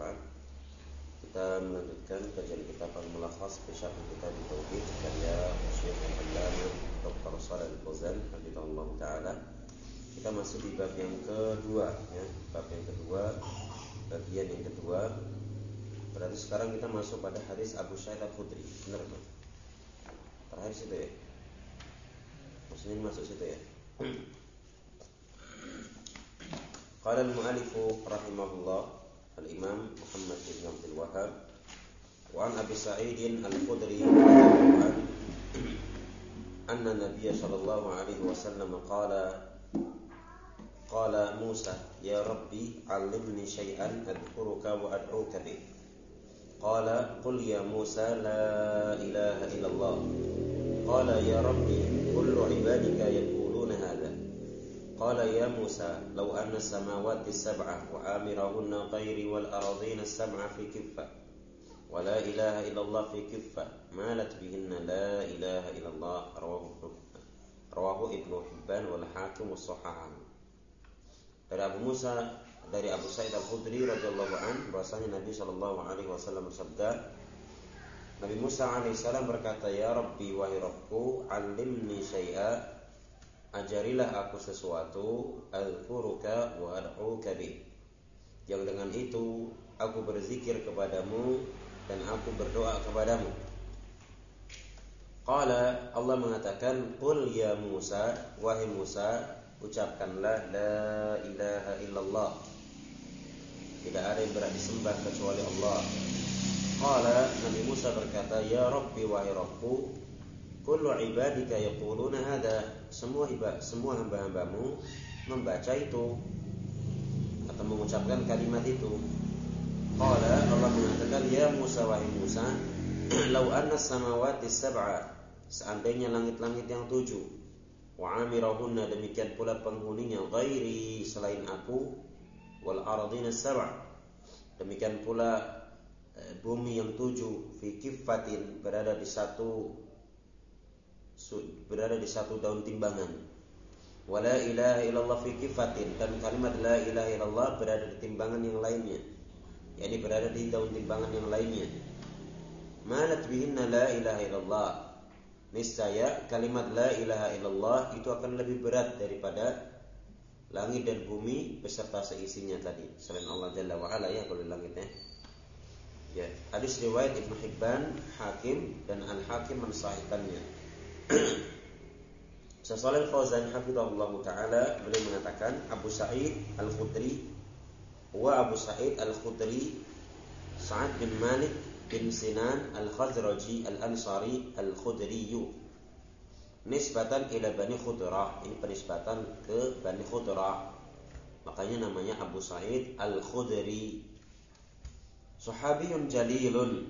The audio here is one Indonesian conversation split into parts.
bermanfaat. Kita melanjutkan kajian kitab Al-Mulakhas fi Syarh Kitab Tauhid karya Syekh Al-Allamah Dr. Shalih Al-Fauzan hafizahullah taala. Kita masuk di bab yang kedua ya, bab yang kedua, bagian yang kedua. Berarti sekarang kita masuk pada hadis Abu Sa'id Al-Khudri. Benar kan? Terakhir situ ya. Maksudnya masuk situ ya. Qala al-mu'allif rahimahullah Al-Imam Muhammad bin Abdul Wahhab wa an Abi Sa'id Al-Khudri anna Nabiy sallallahu alaihi wasallam qala Musa ya Rabbi 'allimni syai'an adhkuruka wa ad'uka bih. Qala qul ya Musa la ilaha illallah. Qala ya Rabbi kullu 'ibadika yaquluna hadha. Qala ya Musa law anna as-samawati as-sab'a wa amirahunna ghairi wal ardina as-sab'a fi kiffah wa la ilaha illallah fi kiffah malat bihinna la ilaha illallah. Rawahu Ibnu Hibban wal Hakim was-Sahih. Dari Abu Sa'id Al-Khudri radhiyallahu anhu bahwasanya Nabi sallallahu alaihi wasallam bersabda, Nabi Musa alaihi salam berkata, ya Rabbi wahai Rabbku, 'allimni syai'a, ajarilah aku sesuatu, adhkuruka wa ad'uka bih, yang dengan itu aku berzikir kepadamu dan aku berdoa kepadamu. Qala, Allah mengatakan, qul ya Musa, wahai Musa, ucapkanlah la ilaha illallah, tidak ada yang berhak disembah kecuali Allah. Qala, Nabi Musa berkata, ya Rabbi wahai Rabbku, kullu ibadika yaquluna hadha, semua hamba-hambamu membaca itu atau mengucapkan kalimat itu. Qala, Allah mengatakan, ya Musa wahai Musa, law anna as-samawati as-sab'a, seandainya langit-langit yang 7, wa amirahunna, demikian pula penghuninya, ghairi, selain aku, wal ardina as-sab'a, demikian pula bumi yang 7, fi kiffatin, berada di satu daun timbangan, wa la ilaha illallah fi kiffatin, dan kalimat la ilaha illallah berada di timbangan yang lainnya, yakni berada di daun timbangan yang lainnya. Malat bihinna la ilaha illallah, niscaya kalimat la ilaha illallah itu akan lebih berat daripada langit dan bumi beserta seisinya tadi, selain Allah Jalla wa Ala ya, kalau langitnya. Ya, hadis riwayat Ibnu Hibban, Hakim, dan Al-Hakim mensahihkannya. Shalih Al-Fauzan hafizahullah taala beliau mengatakan, Abu Sa'id Al-Khudri wa Abu Sa'id Al-Khudri Sa'ad bin Malik bin Sinan Al-Khazraji Al-Ansari Al-Khudriyu, nisbatan ila Bani Khudra, ini penisbatan ke Bani Khudra, makanya namanya Abu Sa'id Al-Khudri. Sahabiyun jalilun,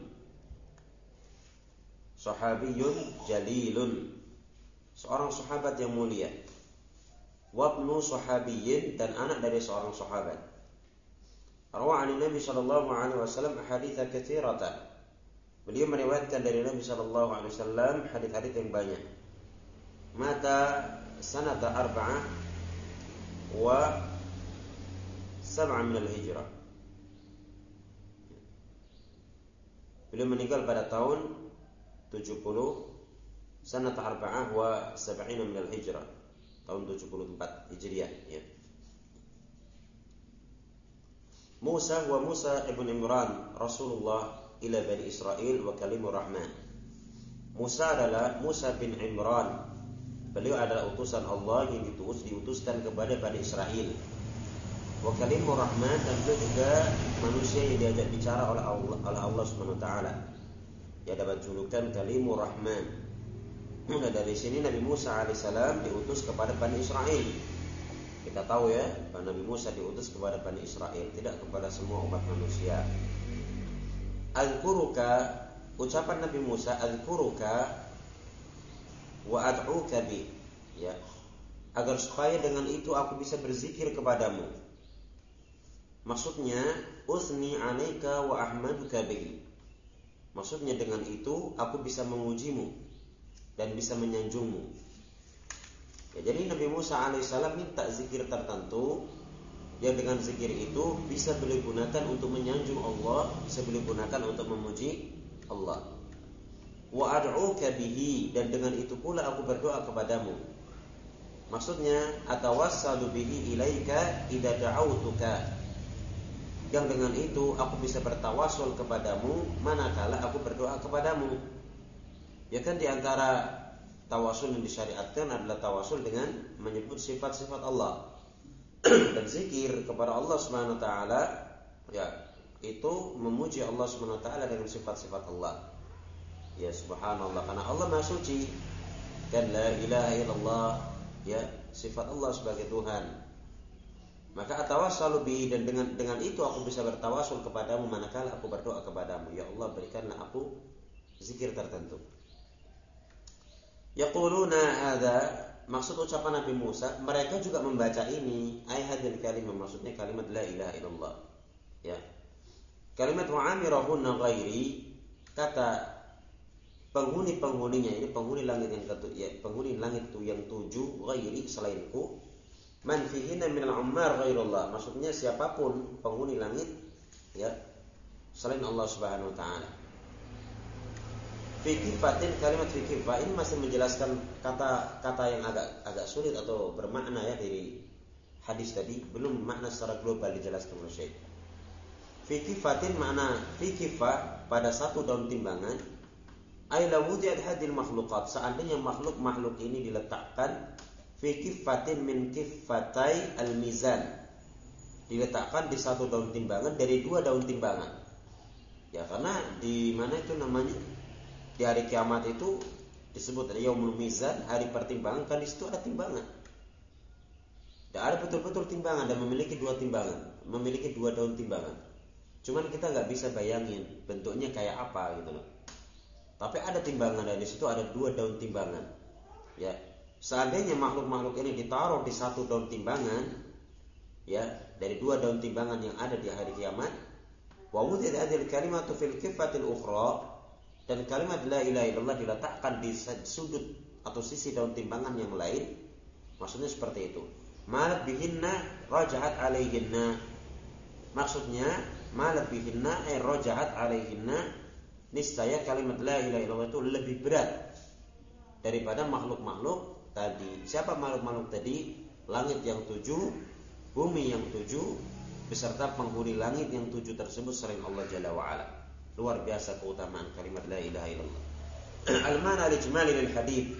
seorang sahabat yang mulia. Wabnu sahabiyyin, dan anak dari seorang sahabat. Rawa 'an Nabi sallallahu alaihi wasallam ahadits katsiratan, beliau meriwayatkan dari Nabi sallallahu alaihi wasallam hadits-hadits yang banyak. Mata sanata 4 wa 7 min al-hijrah, beliau meninggal pada tahun 70 sanata 4 wa 7 min al-hijrah, tahun 74 Hijriah ya. Musa wa Musa ibn Imran Rasulullah ila Bani Israel wa kalimur Rahman. Musa adalah Musa bin Imran, beliau adalah utusan Allah yang diutuskan kepada Bani Israel. Wa kalimur Rahman, dan beliau juga manusia yang diajak bicara oleh Allah Subhanahu wa taala. Ya, dapat julukan kalimur Rahman. Nah, dari sini Nabi Musa alaihissalam diutus kepada Bani Israel. Kita tahu ya, bahwa Nabi Musa diutus kepada Bani Israel, tidak kepada semua umat manusia. Azkuruka, ucapan Nabi Musa, azkuruka wa ad'uka bi, ya, agar supaya dengan itu aku bisa berzikir kepadamu. Maksudnya, usni 'alaika wa ahmaduka bi, maksudnya dengan itu aku bisa mengujimu dan bisa menyanjungmu. Ya, jadi Nabi Musa alaihissalam minta zikir tertentu yang dengan zikir itu bisa beliau gunakan untuk menyanjung Allah, bisa beliau gunakan untuk memuji Allah. Wa ad'uka bihi, dan dengan itu pula aku berdoa kepadamu. Maksudnya atawassalu bihi ilaika idza da'autuka, yang dengan itu aku bisa bertawasul kepadamu manakala aku berdoa kepadamu. Ya kan, di antara tawasul yang disyariatkan adalah tawasul dengan menyebut sifat-sifat Allah. Dan zikir kepada Allah Subhanahu wa taala, ya, itu memuji Allah Subhanahu wa taala dengan sifat-sifat Allah. Ya, subhanallah, karena Allah Maha Suci. Dan la ilaha illallah, ya, sifat Allah sebagai Tuhan. Maka atawassalu bi, dan dengan itu aku bisa bertawasul kepadamu manakala aku berdoa kepadamu. Ya Allah, berikanlah aku zikir tertentu. Yaquluna hadza, maksud ucapan Nabi Musa, mereka juga membaca ini, ay hadil kalimah, maksudnya kalimat la ilaha illallah. Ya. Kalimat wa amirahunna ghairi, kata penghuni-penghuninya, ini penghuni langit yang ya, penghuni langit itu yang 7, ghairi, selainku, man fihinna minal ummar ghairullah, maksudnya siapapun penghuni langit, ya, selain Allah Subhanahu wa taala. Fikifatin, kalimat fikifah ini masih menjelaskan kata-kata yang agak sulit atau bermakna, ya, dari hadis tadi, belum makna secara global dijelaskan oleh Syekh. Fikifatin, makna fikifah pada satu daun timbangan, ay la wudi'at hadil makhluqat, seandainya makhluk-makhluk ini diletakkan fikifatin min kifatai al-mizan, diletakkan di satu daun timbangan dari 2 daun timbangan. Ya, karena di mana itu namanya, di hari kiamat itu disebut yaumul mizan, hari pertimbangan, kan di situ ada timbangan. Dan ada betul-betul timbangan dan memiliki 2 timbangan, memiliki 2 daun timbangan. Cuman kita nggak bisa bayangin bentuknya kayak apa gitu loh. Tapi ada timbangan dan di situ ada 2 daun timbangan. Ya, seandainya makhluk-makhluk ini ditaruh di satu daun timbangan, ya, dari 2 daun timbangan yang ada di hari kiamat, wa wudi'at hadhihi kalimatu fil kifatil ukhra, dan kalimat la ilaha illallah diletakkan di sudut atau sisi daun timbangan yang lain, maksudnya seperti itu. Malat bihinna rajahat alaihinna, maksudnya malat bihinna rajahat alaihinna, niscaya kalimat la ilaha illallah itu lebih berat daripada makhluk-makhluk tadi. Siapa makhluk-makhluk tadi? Langit yang 7, bumi yang 7, beserta penghuni langit yang 7 tersebut selain Allah Jalla wa'ala. Luar biasa keutamaan kalimat la ilaha illallah. Al-mana al-ijmali lil hadith,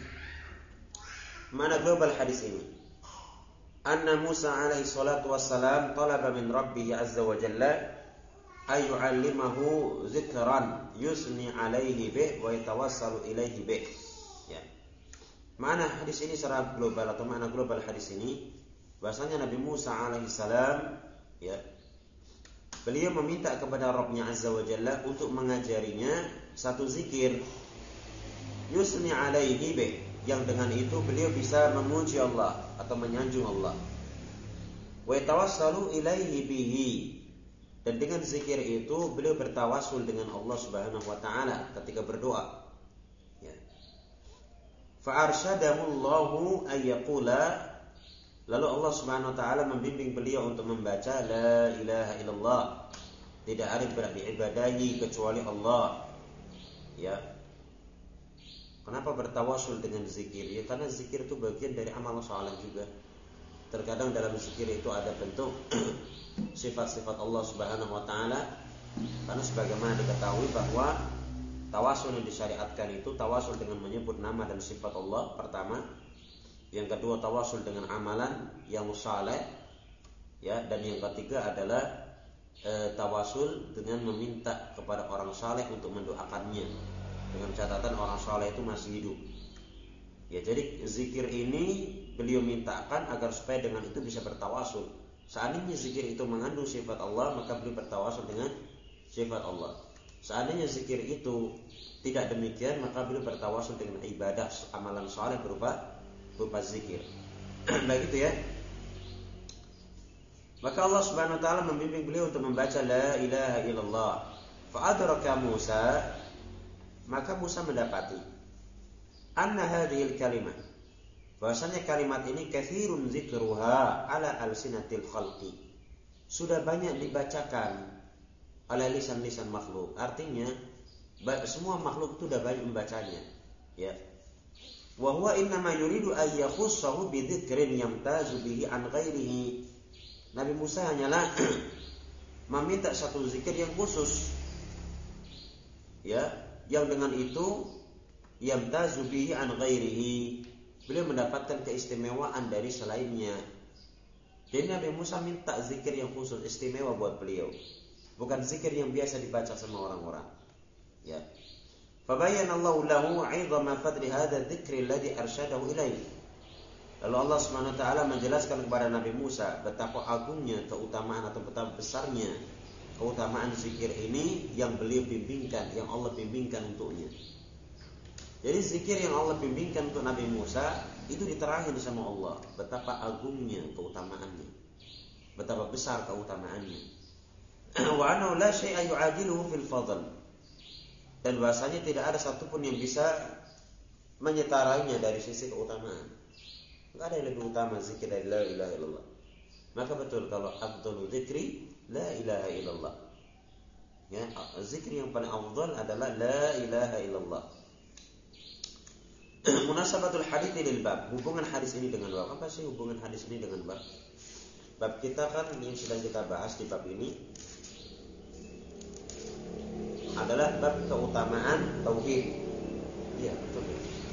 mana global hadis ini, anna Musa alaihi salatu wassalam talaba min rabbih azza wa jalla ay yu'allimahu zikran yusni alaihi bih wa yatawassalu ilaihi bih. Ya. Mana hadis ini secara global, atau makna global hadis ini, bahasanya Nabi Musa alaihi salam, ya, beliau meminta kepada Rabb-Nya Azza wa Jalla untuk mengajarinya satu zikir, yusni alaihi bih, yang dengan itu beliau bisa memuji Allah atau menyanjung Allah. Wa yatawassalu ilaihi bihi, dan dengan zikir itu beliau bertawasul dengan Allah Subhanahu wa taala ketika berdoa. Ya. Fa arsyadahu Allahu ay yaqula, lalu Allah Subhanahu wa taala membimbing beliau untuk membaca la ilaha illallah, tidak ada yang berhak diibadahi kecuali Allah. Ya. Kenapa bertawasul dengan zikir? Ya, karena zikir itu bagian dari amal saleh juga. Terkadang dalam zikir itu ada bentuk sifat-sifat Allah Subhanahu wa taala. Karena sebagaimana diketahui bahwa tawasul yang disyariatkan itu tawasul dengan menyebut nama dan sifat Allah pertama. Yang kedua tawasul dengan amalan yang saleh, ya, dan yang ketiga adalah tawasul dengan meminta kepada orang saleh untuk mendoakannya, dengan catatan orang saleh itu masih hidup. Ya, jadi zikir ini beliau mintakan agar supaya dengan itu bisa bertawasul. Seandainya zikir itu mengandung sifat Allah, maka beliau bertawasul dengan sifat Allah. Seandainya zikir itu tidak demikian, maka beliau bertawasul dengan ibadah amalan saleh berupa zikir. Begitu ya. Maka Allah Subhanahu wa taala membimbing beliau untuk membaca la ilaha illallah. Fa adraka Musa, maka Musa mendapati anna hadhil kalimat, bahwasanya kalimat ini katsirun zikruha ala alsinatil khalqi, sudah banyak dibacakan oleh lisan-lisan makhluk. Artinya semua makhluk itu sudah banyak membacanya. Ya. Wa huwa innama yuridu ay yakhussahu bi dzikrin yamtazu bihi an ghairihi. Nabi Musa hanyalah meminta satu zikir yang khusus. Ya, yang dengan itu yamtazu bihi an ghairihi. Beliau mendapatkan keistimewaan dari selainnya. Jadi Nabi Musa minta zikir yang khusus, istimewa buat beliau. Bukan zikir yang biasa dibaca sama orang-orang. Ya. Fabayyana Allahu lahu 'idhama fadli hadha dzikri alladhi arsyadahu ilaihi. Lalu Allah Subhanahu wa taala menjelaskan kepada Nabi Musa betapa agungnya keutamaan atau betapa besarnya keutamaan zikir ini yang beliau bimbingkan, yang Allah bimbingkan untuknya. Jadi zikir yang Allah bimbingkan untuk Nabi Musa itu diterangin sama Allah betapa agungnya keutamaannya, betapa besar keutamaannya. Wa annahu la syai'a yu'adiluhu fil fadl. Dan bahasanya tidak ada satupun yang bisa menyetarainya dari sisi keutamaan. Enggak ada yang lebih utama zikir dari la ilaha illallah. Maka betul kalau afdhalu dzikri la ilaha illallah. Ya, zikir yang paling afdal adalah la ilaha illallah. Munasabatul hadits lil bab. Hubungan hadis ini dengan bab. Apa sih hubungan hadis ini dengan bab? Bab kita kan yang sedang kita bahas di bab ini adalah bab keutamaan tauhid. Iya, betul.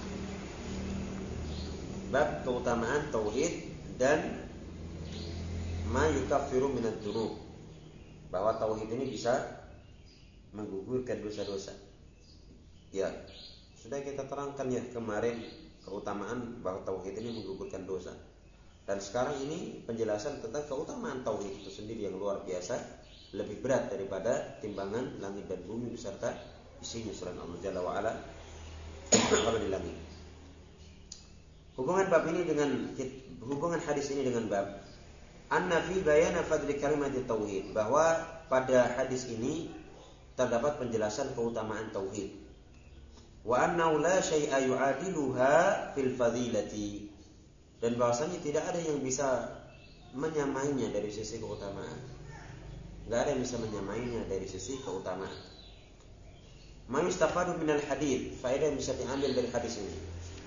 Bab keutamaan tauhid dan ma yukaffiru minadz dzunub. Bahwa tauhid ini bisa menggugurkan dosa-dosa. Ya, sudah kita terangkan ya kemarin keutamaan bahwa tauhid ini menggugurkan dosa. Dan sekarang ini penjelasan tentang keutamaan tauhid itu sendiri yang luar biasa, lebih berat daripada timbangan langit dan bumi beserta isinya selain Allah Jalla wa Ala kalau di langit. Hubungan hadis ini dengan bab anna fi bayana fadli kalimat tauhid, bahwa pada hadis ini terdapat penjelasan keutamaan tauhid. Wa annahu la syai'a yu'adiluha fil fadilati, dan bahwasanya tidak ada yang bisa menyamainya dari sisi keutamaan. Enggak ada yang bisa menyamainya dari sisi keutamaan. Ma yustafadu minal hadits, faedah yang bisa diambil dari hadis ini.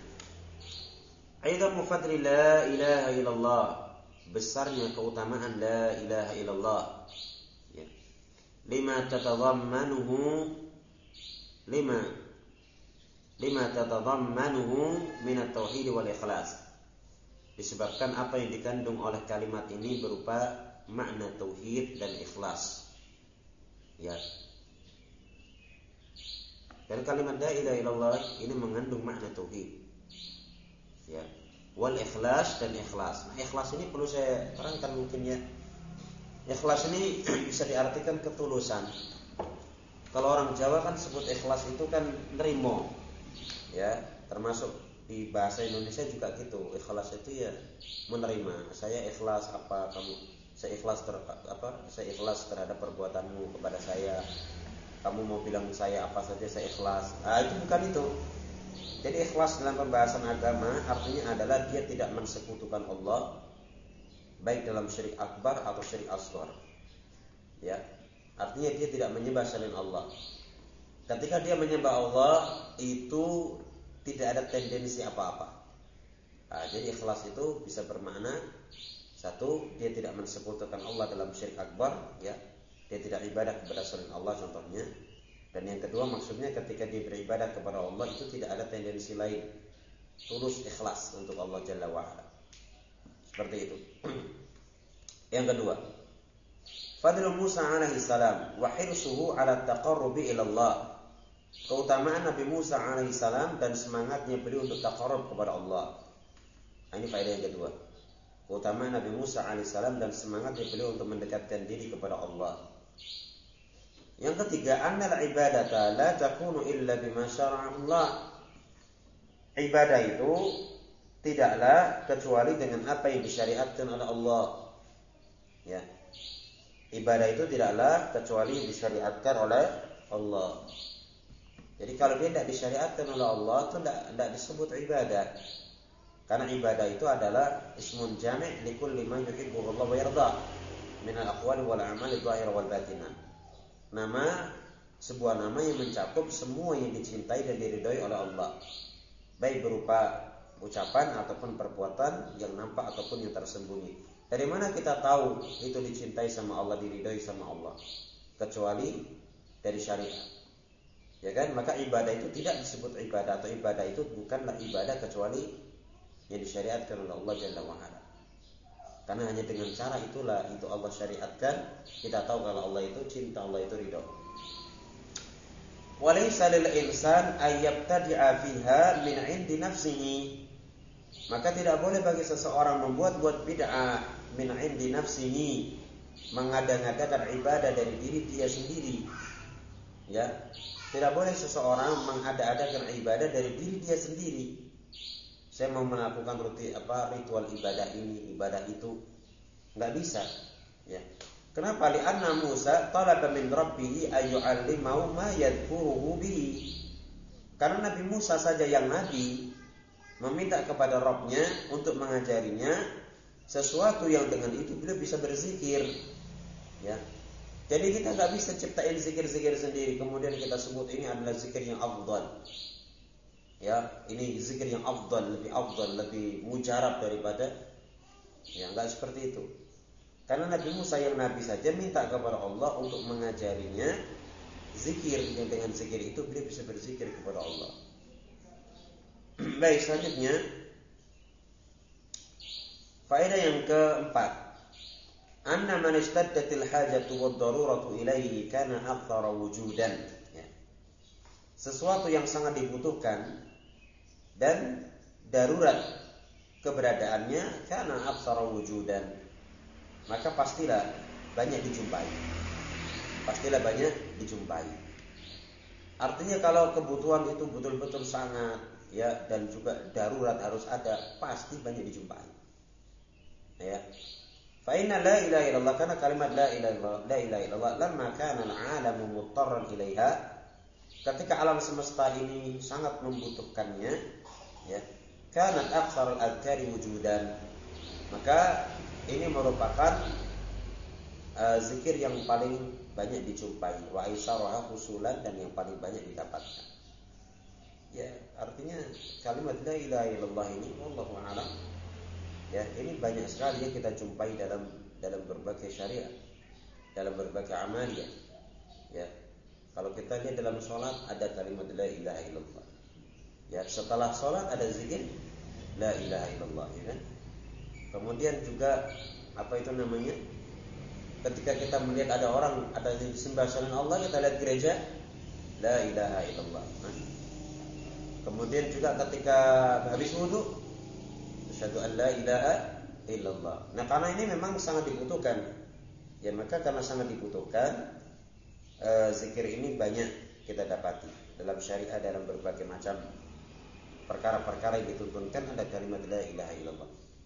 Aidamu fadli la ilaha illallah, besarnya keutamaan la ilaha illallah. Ya. Lima tatadhammanuhu min at-tauhid wal ikhlas. Disebabkan apa yang dikandung oleh kalimat ini berupa makna tauhid dan ikhlas. Ya. Dan kalimat la ilaha illallah ini mengandung makna tauhid. Ya. Wal ikhlas dan ikhlas. Nah, ikhlas ini perlu saya terangkan mungkin ya. Ikhlas ini bisa diartikan ketulusan. Kalau orang Jawa kan sebut ikhlas itu kan nerimo. Ya, termasuk di bahasa Indonesia juga gitu. Ikhlas itu ya menerima. Saya ikhlas apa kamu, saya ikhlas terhadap perbuatanmu kepada saya. Kamu mau bilang saya apa saja saya ikhlas. Itu bukan itu. Jadi ikhlas dalam pembahasan agama artinya adalah dia tidak mensekutukan Allah, baik dalam syirik akbar atau syirik asghar. Ya. Artinya dia tidak menyembah selain Allah. Ketika dia menyembah Allah itu tidak ada tendensi apa-apa. Jadi ikhlas itu bisa bermakna satu, dia tidak mensekutukan Allah dalam syirik akbar, ya. Dia tidak ibadah kepada selain Allah contohnya. Dan yang kedua maksudnya ketika dia beribadah kepada Allah itu tidak ada tendensi lain. Tulus ikhlas untuk Allah Jalla wa'ala. Seperti itu. Yang kedua, Fadlu Musa alaihi salam wa hirsuhu ala taqarrubi ila Allah. Keutamaan Nabi Musa alaihi salam dan semangatnya beliau untuk taqarrub kepada Allah. Ini faedah yang kedua. Keutamaan Nabi Musa alaihi salam dan semangatnya beliau untuk mendekatkan diri kepada Allah. Yang ketiga, annal ibadata la takunu illa bima syara'a Allah. Ibadah itu tidaklah kecuali dengan apa yang disyariatkan oleh Allah. Ya. Ibadah itu tidaklah kecuali disyariatkan oleh Allah. Jadi kalau dia tidak disyariatkan oleh Allah itu tidak disebut ibadah. Karena ibadah itu adalah ismun jami' likulli ma yuhibbu Allah wa yarda. minal aqwali wal a'mali dhahira wal batina. Nama sebuah nama yang mencakup semua yang dicintai dan diridhoi oleh Allah, baik berupa ucapan ataupun perbuatan yang nampak ataupun yang tersembunyi. Dari mana kita tahu itu dicintai sama Allah, diridhoi sama Allah? Kecuali dari syariat. Ya kan? Maka ibadah itu tidak disebut ibadah, atau ibadah itu bukanlah ibadah kecuali yang disyariatkan oleh Allah Jalla wa Ala. Karena hanya dengan cara itulah itu Allah syariatkan, kita tahu kalau Allah itu cinta, Allah itu ridho. Walaysa lil insan ayyabtadi'a fiha min 'indi nafsihi. Maka tidak boleh bagi seseorang membuat bid'ah min 'indi nafsihi, mengada-ngadakan ibadah dari diri dia sendiri. Ya, tidak boleh seseorang mengada-adakan ibadah dari diri dia sendiri. Saya mau melakukan ritual ibadah ini, ibadah itu, nggak bisa. Ya. Kenapa? Li'anna Musa talaba min Rabbih ayyu'allimahu ma yadhkuruhu bihi. Karena Nabi Musa saja yang nabi meminta kepada Rabbnya untuk mengajarinya sesuatu yang dengan itu beliau bisa berzikir. Ya. Jadi kita nggak bisa ciptain zikir-zikir sendiri kemudian kita sebut ini adalah zikir yang afdal. Ya, ini zikir yang afdal, lebih mujarab daripada, ya, enggak seperti itu. Karena Nabi Musa yang nabi saja minta kepada Allah untuk mengajarinya zikir, yang dengan zikir itu beliau bisa berzikir kepada Allah. Baik, selanjutnya faedah yang keempat, anna man istaddatil hajatu wad daruratu ilaihi kana akthara wujudan. Ya. Sesuatu yang sangat dibutuhkan dan darurat keberadaannya karena aktsara wujudan, maka pastilah banyak dijumpai. Artinya kalau kebutuhan itu betul-betul sangat, ya, dan juga darurat harus ada, pasti banyak dijumpai. Ya. Fa inna la ilaha illallah, karena kalimat la ilaha illallah lamma kana al-'alamu muttarran ilaiha, ketika alam semesta ini sangat membutuhkannya, ya, kanat aktsarul adhkari wujudan, maka ini merupakan zikir yang paling banyak dijumpai, wa aisaraha husulan, dan yang paling banyak didapatkan. Ya, artinya kalimat la ilaha illallah ini wallahu a'lam, ya, ini banyak sekali yang kita jumpai dalam berbagai syariat, dalam berbagai amaliyah. Ya, kalau kita lihat dalam sholat ada kalimat la ilaha illallah. Ya, setelah sholat ada zikir la ilaha illallah, ya kan? Kemudian juga apa itu namanya? Ketika kita melihat ada orang ada disembah selain Allah, kita lihat gereja la ilaha illallah. Nah. Kemudian juga ketika habis wudu asyhadu an la ilaha illallah. Nah, karena ini memang sangat dibutuhkan. Ya, maka karena sangat dibutuhkan, zikir ini banyak kita dapati dalam syariat, dalam berbagai macam perkara-perkara yang dituntunkan ada kalimat la ilaha illallah.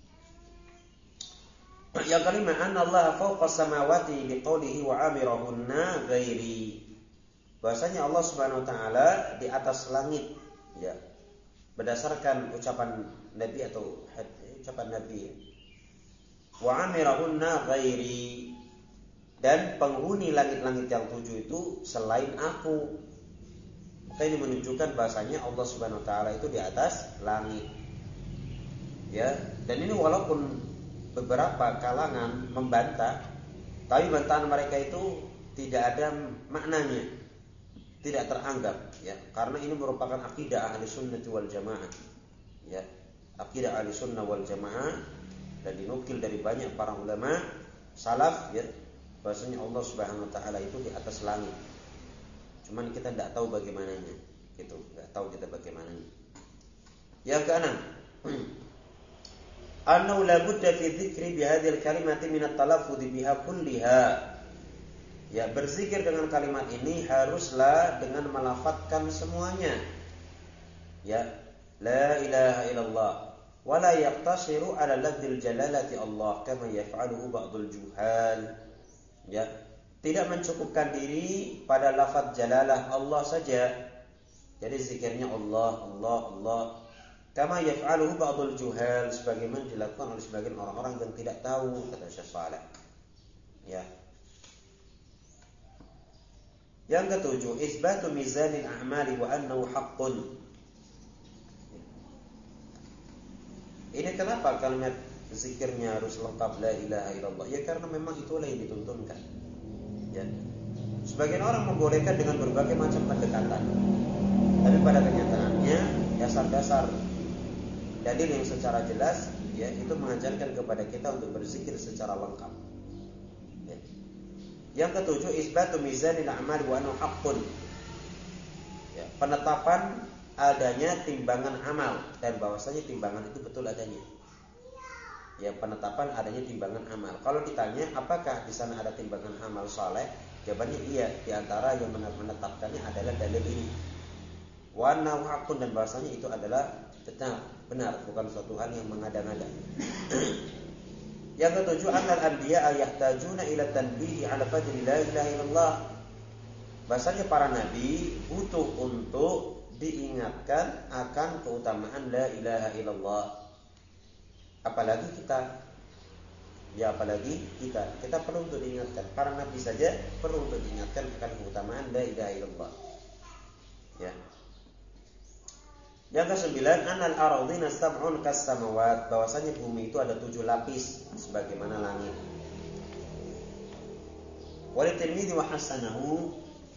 Yang kelima, anna Allah fawqa samawati biqaulihi wa amirahunna ghairi. Bahwasanya Allah Subhanahu wa taala di atas langit, ya. Berdasarkan ucapan Nabi atau ucapan Nabi. Wa amirahunna ghairi, dan penghuni langit-langit yang 7 itu selain aku. Maka ini menunjukkan bahasanya Allah Subhanahu wa taala itu di atas langit. Ya, dan ini walaupun beberapa kalangan membantah, tapi bantahan mereka itu tidak ada maknanya, tidak teranggap, ya, karena ini merupakan akidah ahli sunnah wal jamaah, ya, akidah ahli sunnah wal jamaah, dan dinukil dari banyak para ulama salaf, ya, bahasanya Allah Subhanahu wa taala itu di atas langit. Cuman kita tidak tahu bagaimananya, gitu, tidak tahu kita bagaimananya. Yang keenam, annahu la budda fi dzikri bi hadhil kalimati min at-talaffuz biha kulliha. Ya, berzikir dengan kalimat ini haruslah dengan melafadzkan semuanya. Ya, la ilaha illallah wa la yaqtasiru ala lafdzil jalalati Allah kama yaf'aluhu ba'dul juhal. Ya, tidak mencukupkan diri pada lafaz jalalah Allah saja. Jadi zikirnya Allah, Allah, Allah. Kama yaf'aluhu ba'dul juhal, sebagaimana dilakukan oleh sebagian orang-orang yang tidak tahu, kata Syekh Shalih. Ya. Yang ketujuh, isbatu mizanil a'mali wa annahu haqqun. Ini kenapa kalimat zikirnya harus lengkap la ilaha illallah? Ya karena memang itulah yang dituntunkan. Ya. Sebagian orang membolehkan dengan berbagai macam pendekatan. Tapi pada kenyataannya dasar-dasar dalil yang secara jelas ya itu mengajarkan kepada kita untuk berzikir secara lengkap. Ya. Yang ketujuh, isbatu mizanil a'mal wa annahu haqqun. Ya, penetapan adanya timbangan amal dan bahwasanya timbangan itu betul adanya. Ya, penetapan adanya timbangan amal. Kalau ditanya apakah di sana ada timbangan amal saleh, jawabannya iya. Di antara yang menetapkannya adalah dalil ini. Wa annahu haqqun, dan bahwasanya itu adalah benar, bukan suatu hal yang mengada-ngada. Yang ketujuh, annal anbiya yahtajuna ila tanbihi ala fadli la ilaha illallah. Bahasanya para nabi butuh untuk diingatkan akan keutamaan la ilaha illallah. Apalagi kita. Ya apalagi kita perlu untuk diingatkan. Para nabi saja perlu untuk diingatkan akan keutamaan la ilaha illallah. Ya. Yang kesembilan, annal ardhina sab'un kas samawat, bahwasanya bumi itu ada 7 lapis sebagaimana langit. Wa Tirmidzi wa hasanahu,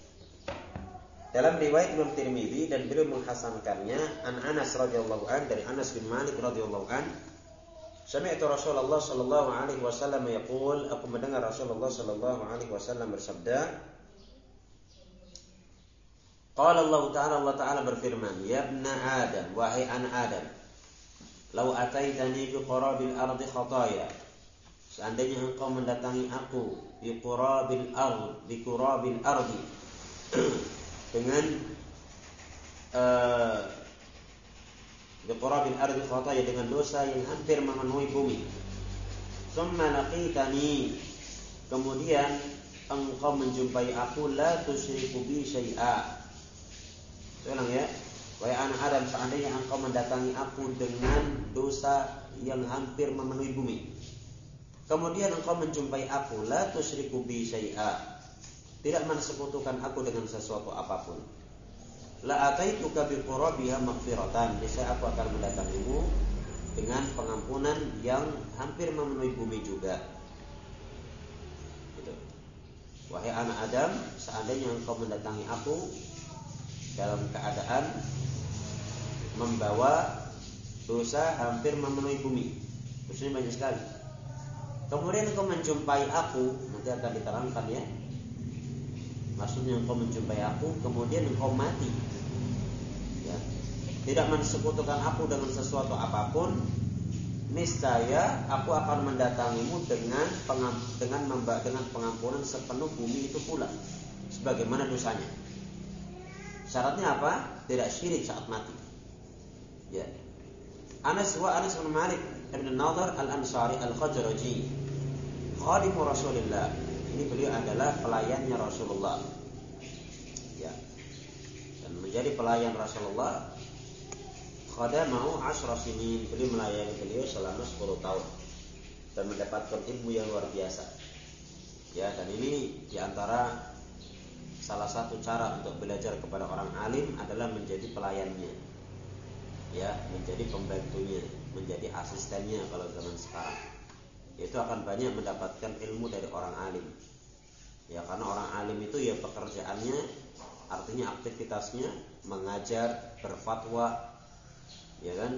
dalam riwayat Imam Tirmidzi dan beliau menghasankannya, an Anas radhiyallahu an, dari Anas bin Malik radhiyallahu an, sami'tu Rasulullah sallallahu alaihi wasallam yaqul, aku mendengar Rasulullah sallallahu alaihi wasallam bersabda, qala Allah Ta'ala berfirman, ya ibna Adam, wahai anak Adam, lau ataitani bi qurabil ardi khataya, seandainya engkau mendatangi aku bi qurabil ardi dengan bi qurabil ardi khataya, dengan dosa yang hampir memenuhi bumi, summa laqitani, kemudian engkau menjumpai aku, la tusyriku bi syai'a. Ulang ya, wahai anak Adam, seandainya engkau mendatangi aku dengan dosa yang hampir memenuhi bumi, kemudian engkau menjumpai aku, la tusyriku bi syai'a, tidak mensekutukan aku dengan sesuatu apapun, la ataituka bi qurabiha maghfiratan, niscaya aku akan mendatangimu dengan pengampunan yang hampir memenuhi bumi juga. Gitu. Wahai anak Adam, seandainya engkau mendatangi aku dalam keadaan membawa dosa hampir memenuhi bumi, dosanya banyak sekali, kemudian engkau menjumpai aku, nanti akan diterangkan ya, maksudnya engkau menjumpai aku kemudian engkau mati, ya, tidak mensekutukan aku dengan sesuatu apapun, niscaya aku akan mendatangimu dengan pengampunan sepenuh bumi itu pula, sebagaimana dosanya. Syaratnya apa? Tidak syirik saat mati. Ya. Anas bin Malik ibn Nadhr al-Ansari al-Khazraji, khadimu Rasulullah. Ini beliau adalah pelayannya Rasulullah. Ya. Dan menjadi pelayan Rasulullah, khadamahu 10 sinin. Beliau melayani beliau selama 10 tahun dan mendapatkan ilmu yang luar biasa. Ya, dan ini diantara salah satu cara untuk belajar kepada orang alim adalah menjadi pelayannya, ya, menjadi pembantunya, menjadi asistennya kalau zaman sekarang. Itu akan banyak mendapatkan ilmu dari orang alim. Ya, karena orang alim itu ya pekerjaannya, artinya aktivitasnya mengajar, berfatwa, ya kan,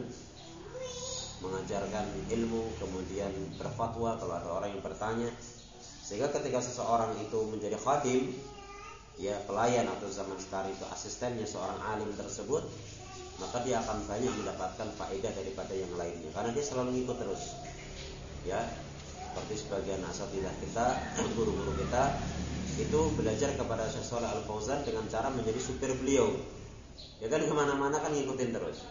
mengajarkan ilmu, kemudian berfatwa kalau ada orang yang bertanya. Sehingga ketika seseorang itu menjadi khadim, ya pelayan atau zaman sekarang itu asistennya seorang alim tersebut, maka dia akan banyak mendapatkan faedah daripada yang lainnya, karena dia selalu ngikut terus. Ya, seperti sebagian asatidzah kita, guru-guru kita itu belajar kepada Syekh Shalih Al Fauzan dengan cara menjadi supir beliau. Ya kan, kemana-mana kan ngikutin terus.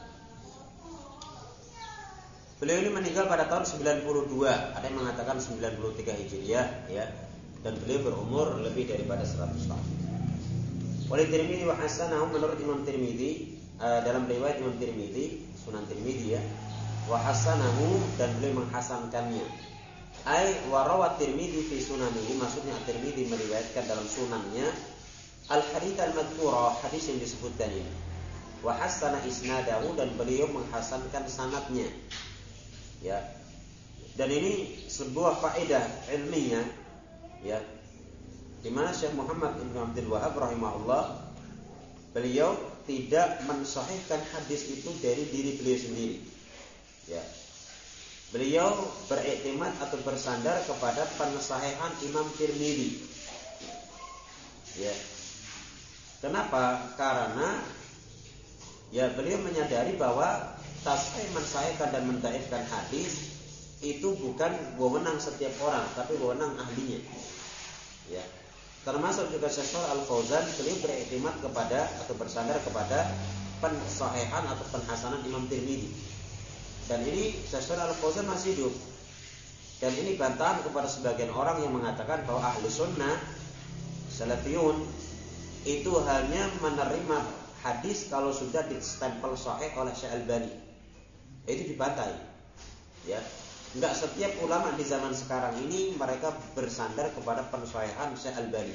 Beliau ini meninggal pada tahun 92, ada yang mengatakan 93 Hijriah, ya, dan beliau berumur lebih daripada 100 tahun. Oleh Tirmidzi wa hasanahu, menurut Imam Tirmidzi, dalam riwayat Imam Tirmidzi, Sunan Tirmidzi ya, wa hasanahu, dan beliau menghasankannya. Ai wa rawat Tirmidzi fi sunanihi, maksudnya Tirmidzi meriwayatkan dalam sunannya al-hadits al-madhkura, hadis yang disebutkan ini. Wa hasana isnadahu, dan beliau menghasankan sanadnya. Ya. Dan ini sebuah faedah ilmiah, ya. Di mana Syekh Muhammad Ibn Abdul Wahhab rahimahullah, beliau tidak mensahihkan hadis itu dari diri beliau sendiri. Ya. Beliau beriktimat atau bersandar kepada pensahihan Imam Tirmidzi. Ya. Kenapa? Karena ya beliau menyadari bahwa tasahih mensahihkan dan mendhaifkan hadis itu bukan wewenang setiap orang, tapi wewenang ahlinya. Ya. Termasuk juga Syekh Al-Fauzan, beliau beriktimat kepada atau bersandar kepada pensahihan atau penhasanan Imam Tirmidzi. Dan ini Syekh Al-Fauzan masih hidup. Dan ini bantahan kepada sebagian orang yang mengatakan bahwa ahli sunnah salafiyun itu hanya menerima hadis kalau sudah distempel sahih oleh Syekh Al-Albani. Itu dibantai. Ya. Enggak setiap ulama di zaman sekarang ini mereka bersandar kepada pensahihan Syekh Al-Albani.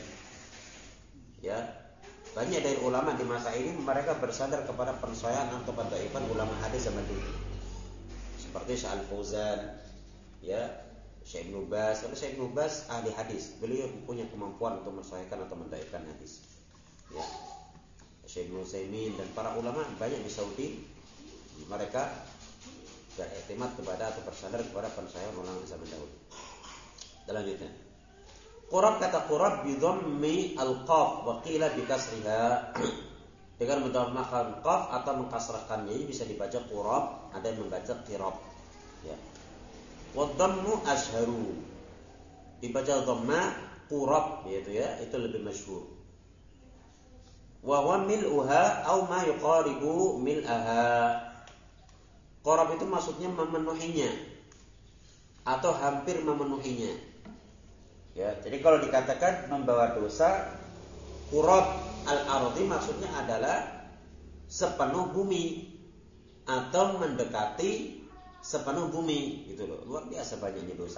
Ya. Banyak dari ulama di masa ini mereka bersandar kepada pensahihan atau pendhaifan ulama hadis zaman dulu. Seperti Syekh Al-Fauzan, ya, Syekh Ibnu Baz. Kalau Syekh Ibnu Baz ahli hadis, beliau punya kemampuan untuk mensahihkan atau mendhaifkan hadis. Ya. Syekh Ibnu Utsaimin dan para ulama banyak di Saudi, mereka beriktimat kepada atau bersandar kepada pensahihan ulama zaman dahulu. Selanjutnya, qurab, kata qurab bi dhammi al-qaf wa qila bi kasriha. Dengan mendhammakan qaf atau mengkasrahkannya, ini bisa dibaca qurab, ada yang membaca qirab. Ya. Wa dhammu ashharu. Dibaca dhamma qurab, yaitu ya, itu lebih masyhur. Wa huwa mil'uha aw ma yuqaribu mil'aha. Qurab itu maksudnya memenuhinya atau hampir memenuhinya. Ya, jadi kalau dikatakan membawa dosa, qurab al-ardi maksudnya adalah sepenuh bumi atau mendekati sepenuh bumi, gitu loh. Luar biasa banyaknya dosa.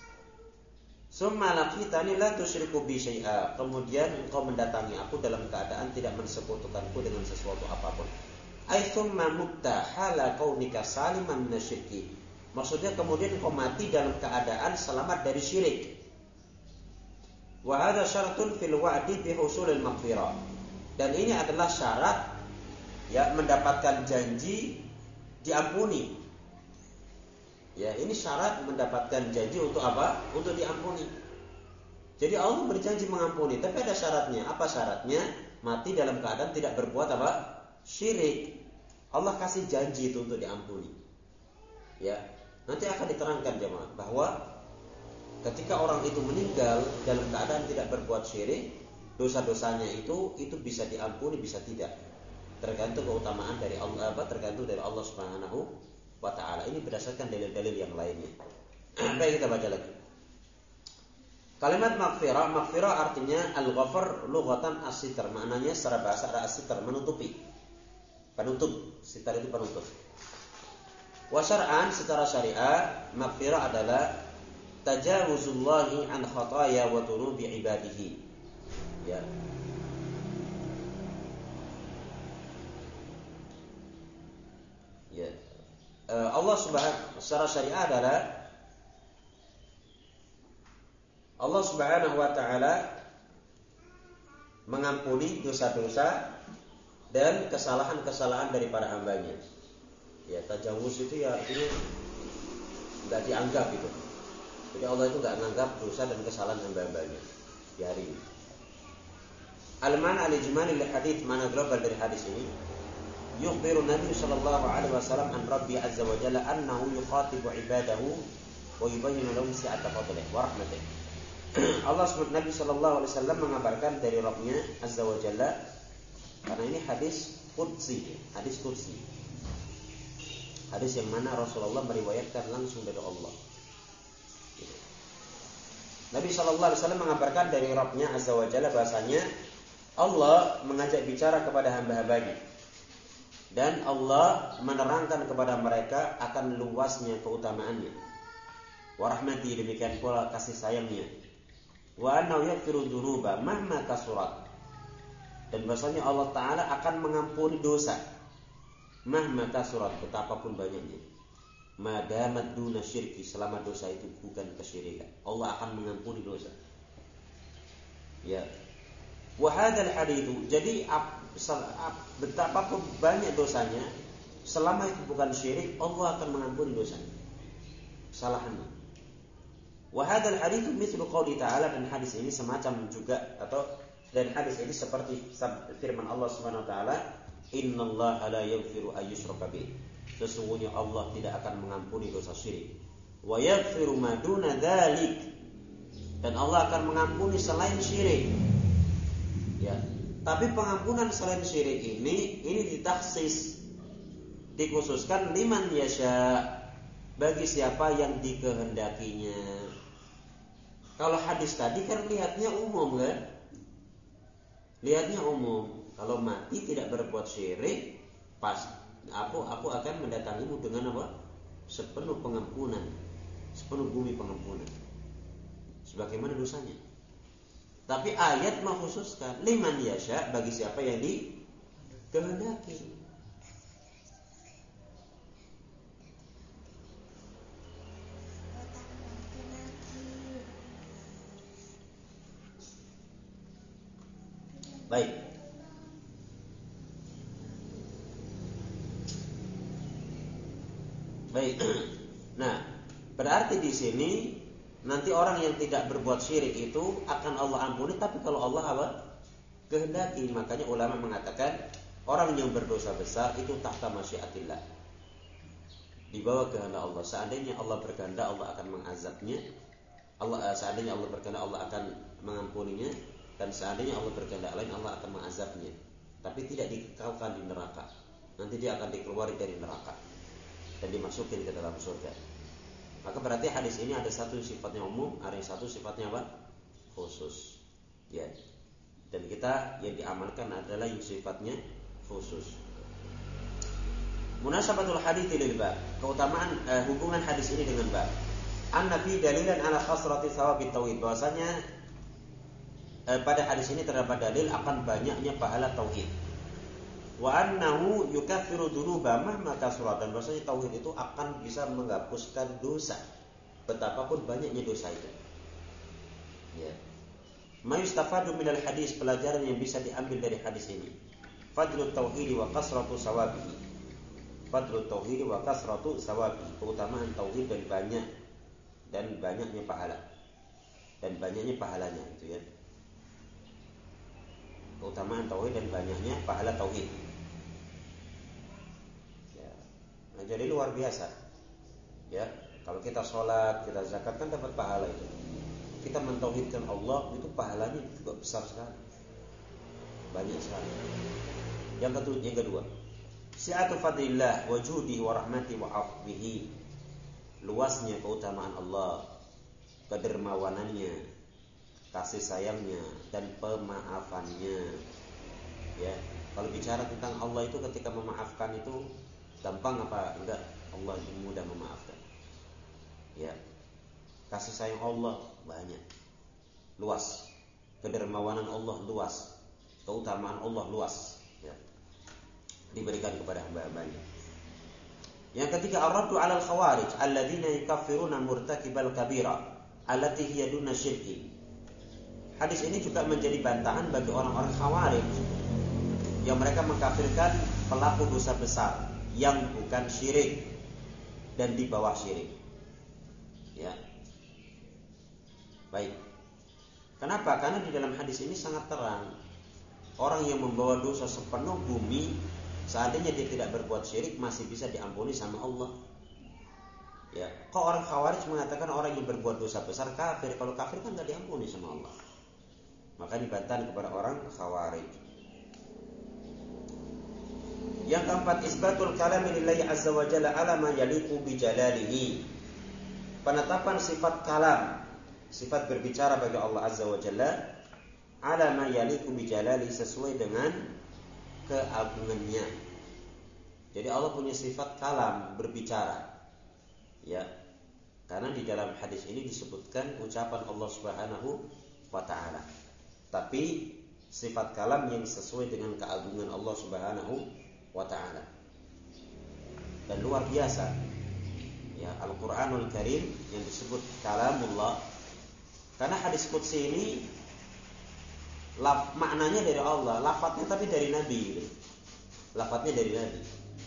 Summa laqitani la tusyriku bi syai'a. Kemudian engkau mendatangi aku dalam keadaan tidak mensekutukanku dengan sesuatu apapun. Ai summa mutta hala kaunika saliman minasyirki. Maksudnya kemudian engkau mati dalam keadaan selamat dari syirik. Wa hadza syaratun fil wa'di bi husulil maghfirah. Dan ini adalah syarat ya mendapatkan janji diampuni. Ya, ini syarat mendapatkan janji untuk apa? Untuk diampuni. Jadi Allah berjanji mengampuni, tapi ada syaratnya. Apa syaratnya? Mati dalam keadaan tidak berbuat apa? Syirik. Allah kasih janji itu untuk diampuni. Ya, nanti akan diterangkan jemaah bahwa ketika orang itu meninggal dalam keadaan tidak berbuat syirik, dosa-dosanya itu bisa diampuni, bisa tidak. Tergantung keutamaan dari Allah, tergantung dari Allah Subhanahu wa ta'ala. Ini berdasarkan dalil-dalil yang lainnya. Baik, kita baca lagi. Kalimat maghfirah artinya al-ghafar lughatan as-sitr. Maknanya secara bahasa ada as-sitr, menutupi. Penutup, sitar itu penutup. Wa syar'an, secara syariat, maghfirah adalah tajawuzullahi an khataya wa dhunubi ibadihi. Ya. Ya. Allah Subhanahu secara syariat adalah Allah Subhanahu wa ta'ala mengampuni dosa-dosa dan kesalahan-kesalahan dari para hambanya. Ya, tajawuz itu ya artinya enggak dianggap itu. Jadi Allah itu enggak menganggap dosa dan kesalahan hamba-hambanya di hari ini. Al-man al-ijmali li hadits, mana global dari hadis ini. Yukhbiru Nabi sallallahu alaihi wasallam an Rabbi azza wa jalla annahu yukhatibu ibadahu wa yubayyinu lahum si'ata fadlihi wa rahmatihi. Allah Nabi sallallahu alaihi wasallam mengabarkan dari Rabb-Nya azza wa jalla, karena ini hadis qudsi, hadis qudsi. Hadis yang mana Rasulullah meriwayatkan langsung dari Allah. Nabi sallallahu alaihi wasallam mengabarkan dari Rabb-Nya azza wa jalla bahasanya Allah mengajak bicara kepada hamba-hambanya. Dan Allah menerangkan kepada mereka akan luasnya keutamaannya. wa rahmati, demikian pula kasih sayangnya, wa annahu yaghfiru dzunuba mahma kasurat, dan bahwasanya Allah Ta'ala akan mengampuni dosa mahma kasurat, betapapun banyaknya, madamat duna syirki, selama dosa itu bukan kesyirikan, Allah akan mengampuni dosa. Ya, wa hadzal haditsu, jadi betapapun banyak dosanya, selama itu bukan syirik, Allah akan mengampuni dosanya, kesalahannya. Wa hadzal haditsu mithlu qouli ta'ala, dan hadis ini semacam juga, atau dan hadis ini seperti firman Allah Subhanahu wa taala, innallaha la yaghfiru ayyushraka bih, sesungguhnya Allah tidak akan mengampuni dosa syirik, wa yaghfiru ma duna dzalik, dan Allah akan mengampuni selain syirik. Ya, tapi pengampunan selain syirik ini ditaksis, dikhususkan liman yasha, bagi siapa yang dikehendakinya. Kalau hadis tadi kan lihatnya umum kan? Lihatnya umum. Kalau mati tidak berbuat syirik, pas aku akan mendatangimu dengan apa? Sepenuh pengampunan, sepenuh bumi pengampunan, sebagaimana dosanya. Tapi ayat mengkhususkan liman yasha, bagi siapa yang dikehendaki. Baik. Baik. Nah, berarti di sini nanti orang yang tidak berbuat syirik itu akan Allah ampuni, tapi kalau Allah apa? Kehendaki. Makanya ulama mengatakan orang yang berdosa besar itu tahta masyiatillah, di bawah kehendak Allah. Seandainya Allah berkehendak, Allah akan mengazabnya. Seandainya Allah berkehendak, Allah akan mengampuninya, dan seandainya Allah berkehendak lain, Allah akan mengazabnya. Tapi tidak dikekalkan di neraka. Nanti dia akan dikeluarkan dari neraka dan dimasukin ke dalam surga. Maka berarti hadis ini ada satu sifatnya umum, ada satu sifatnya apa? Khusus. Ya. Dan kita yang diamalkan adalah yang sifatnya khusus. Munasabatul hadits lil bab, keutamaan hubungan hadis ini dengan bab. An-nafi dalilan ala khasrati thawabit tauhid, bahwasanya pada hadis ini terdapat dalil akan banyaknya pahala tauhid. Wa annahu yukaffiru dzunuba mahma kasurat, dan bahwasanya tauhid itu akan bisa menghapuskan dosa betapapun banyaknya dosa itu. Ya. Ma yustafadu minal hadis, pelajaran yang bisa diambil dari hadis ini. Fadlut tauhid wa kasratu sawabihi. Fadlut tauhid wa kasratu sawabihi, keutamaan tauhid dan banyaknya pahala. Dan banyaknya pahalanya itu ya. Keutamaan tauhid dan banyaknya pahala tauhid. Ya. Nah, jadi luar biasa. Ya, kalau kita sholat, kita zakat kan dapat pahala itu. Kita mentauhidkan Allah itu pahalanya juga besar sekali, banyak sekali. Yang kedua, si'atu fadlillah wa judi wa rahmati wa afwihi, luasnya keutamaan Allah, kedermawanannya, kasih sayangnya, dan pemaafannya. Ya, kalau bicara tentang Allah itu ketika memaafkan itu gampang apa enggak? Allah itu mudah memaafkan. Ya, kasih sayang Allah banyak, luas, kedermawanan Allah luas, keutamaan Allah luas, ya, diberikan kepada hamba-hambanya. Yang ketiga, ar-raddu 'alal khawarij alladzina yukaffiruna murtakibal kabira allati hiya duna syirki. Hadis ini juga menjadi bantahan bagi orang-orang khawarij yang mereka mengkafirkan pelaku dosa besar yang bukan syirik dan di bawah syirik. Ya. Baik. Kenapa? Karena di dalam hadis ini sangat terang. Orang yang membawa dosa sepenuh bumi, seandainya dia tidak berbuat syirik, masih bisa diampuni sama Allah. Ya. Kok orang khawarij mengatakan orang yang berbuat dosa besar kafir? Kalau kafir kan tidak diampuni sama Allah. Maka dibantah kepada orang khawarij. Yang keempat, isbatul kalami lillahi azza wa jalla ala ma yaliqu bi jalalihi. Penetapan sifat kalam, sifat berbicara bagi Allah azza wa jalla, ala ma yaliqu bi jalali, sesuai dengan keagungannya. Jadi Allah punya sifat kalam, berbicara. Ya. Karena di dalam hadis ini disebutkan ucapan Allah Subhanahu wa taala. Tapi sifat kalam yang sesuai dengan keagungan Allah Subhanahu wa taala. Dan luar biasa. Ya, Al-Qur'anul Karim yang disebut kalamullah. Karena hadis qudsi ini maknanya dari Allah, lafadznya tapi dari Nabi gitu. Lafadznya dari Nabi.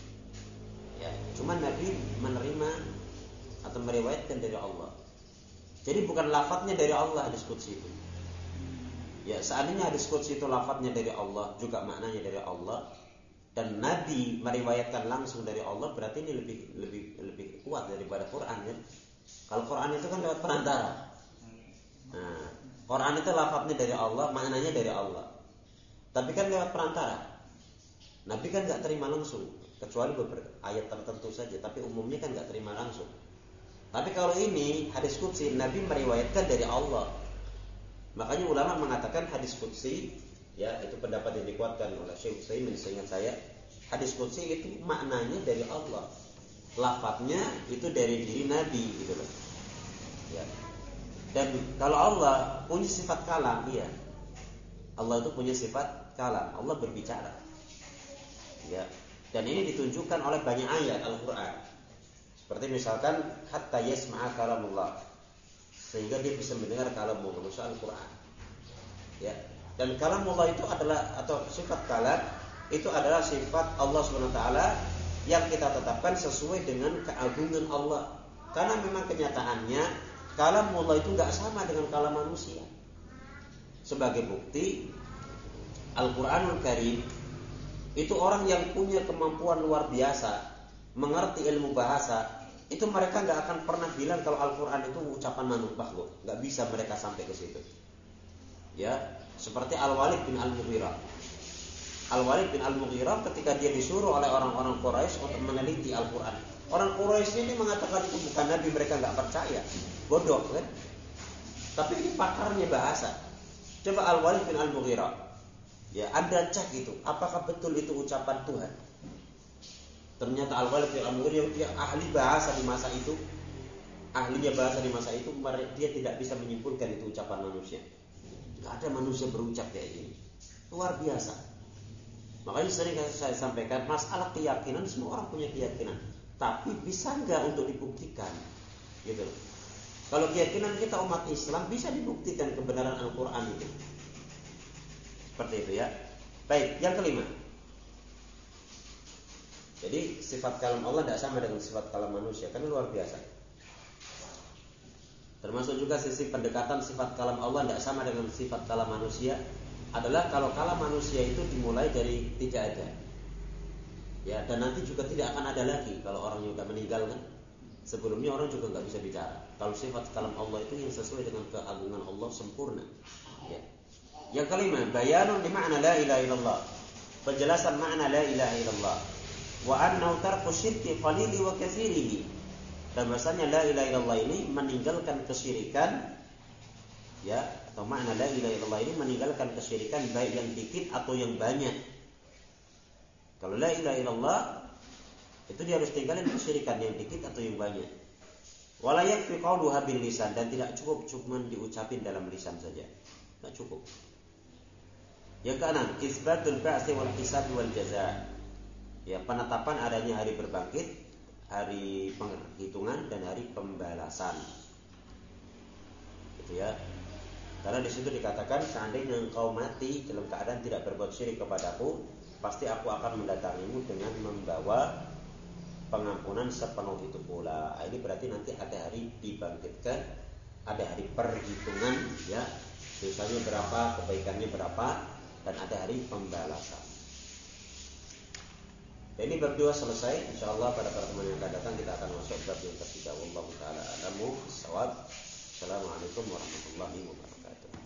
Ya, cuma Nabi menerima atau meriwayatkan dari Allah. Jadi bukan lafadznya dari Allah hadis qudsi itu. Ya, seandainya hadis qudsi itu lafadznya dari Allah, juga maknanya dari Allah, dan Nabi meriwayatkan langsung dari Allah, berarti ini lebih kuat daripada Quran kan? Kalau Quran itu kan lewat perantara. Nah, Quran itu lafadznya dari Allah, maknanya dari Allah. Tapi kan lewat perantara. Nabi kan nggak terima langsung, kecuali beberapa ayat tertentu saja. Tapi umumnya kan nggak terima langsung. Tapi kalau ini hadis qudsi, Nabi meriwayatkan dari Allah. Makanya ulama mengatakan hadis qudsi, ya itu pendapat yang dikuatkan oleh Syekh Utsaimin seingat saya. Hadis qudsi itu maknanya dari Allah, lafadznya itu dari diri Nabi gitu loh. Ya. Dan kalau Allah punya sifat kalam, iya. Allah itu punya sifat kalam. Allah berbicara. Ya. Dan ini ditunjukkan oleh banyak ayat Al-Qur'an. Seperti misalkan hatta yasma'a kalamullah. Sehingga dia bisa mendengar kalamullah, maksud Al-Qur'an. Ya. Dan kalamullah itu adalah atau sifat kalam itu adalah sifat Allah SWT yang kita tetapkan sesuai dengan keagungan Allah. Karena memang kenyataannya kalamullah itu enggak sama dengan kalam manusia. Sebagai bukti, Al-Qur'anul Karim itu orang yang punya kemampuan luar biasa, mengerti ilmu bahasa, itu mereka enggak akan pernah bilang kalau Al-Qur'an itu ucapan makhluk. Enggak bisa mereka sampai ke situ. Ya, seperti Al-Walid bin Al-Mughirah. Al-Walid bin Al-Mughirah ketika dia disuruh oleh orang-orang Quraisy untuk meneliti Al-Qur'an. Orang Quraisy ini mengatakan itu bukan nabi, mereka enggak percaya. Bodoh kan? Tapi ini pakarnya bahasa. Coba Al-Walid bin Al-Mughirah. Ya, Anda cek itu, apakah betul itu ucapan Tuhan? Ternyata Al-Walid bin Al-Mughirah dia ahli bahasa di masa itu. Ahlinya bahasa di masa itu, dia tidak bisa menyimpulkan itu ucapan manusia. Tidak ada manusia berucap kayak gini. Luar biasa. Makanya sering saya sampaikan, masalah keyakinan semua orang punya keyakinan. Tapi bisa enggak untuk dibuktikan? Gitu. Kalau keyakinan kita umat Islam bisa dibuktikan kebenaran Al-Qur'an itu. Seperti itu ya. Baik, yang kelima. Jadi sifat kalam Allah tidak sama dengan sifat kalam manusia, kan luar biasa. Termasuk juga sisi pendekatan sifat kalam Allah tidak sama dengan sifat kalam manusia adalah kalau kalam manusia itu dimulai dari tidak ada. Ya, dan nanti juga tidak akan ada lagi kalau orangnya sudah meninggal kan. Sebelumnya orang juga nggak bisa bicara. Kalau sifat kalam Allah itu yang sesuai dengan keagungan Allah sempurna. Ya. Yang kelima, bayanun li ma'na la ilaha illallah. Penjelasan makna la ilaha illallah. Wa annahu tarku syirki qalili wa katsirihi. Dan bahasanya la ilaha illallah ini meninggalkan kesyirikan, ya, atau makna la ilaha illallah ini meninggalkan kesyirikan baik yang dikit atau yang banyak. Kalau la ilaha illallah itu dia harus tinggalin kesyirikan yang dikit atau yang banyak. Wala yakfi qauluha bil lisan, dan tidak cukup cuma diucapin dalam lisan saja. Tidak cukup. Yang keenam, isbatul ba'tsi wal hisab wal jazaa. Ya, penetapan adanya hari berbangkit, hari penghitungan dan hari pembalasan. Gitu ya. Karena di situ dikatakan seandainya engkau mati dalam keadaan tidak berbuat syirik kepadaku, pasti aku akan mendatangimu dengan membawa pengampunan sepenuh itu pula. Ini berarti nanti ada hari dibangkitkan, ada hari perhitungan, ya, dosanya berapa, kebaikannya berapa, dan ada hari pembalasan. Ini bab 2 selesai. Insyaallah pada pertemuan yang akan datang kita akan masuk bab yang ketiga. Wallahu taala a'lamu bissawab. Assalamualaikum warahmatullahi wabarakatuh.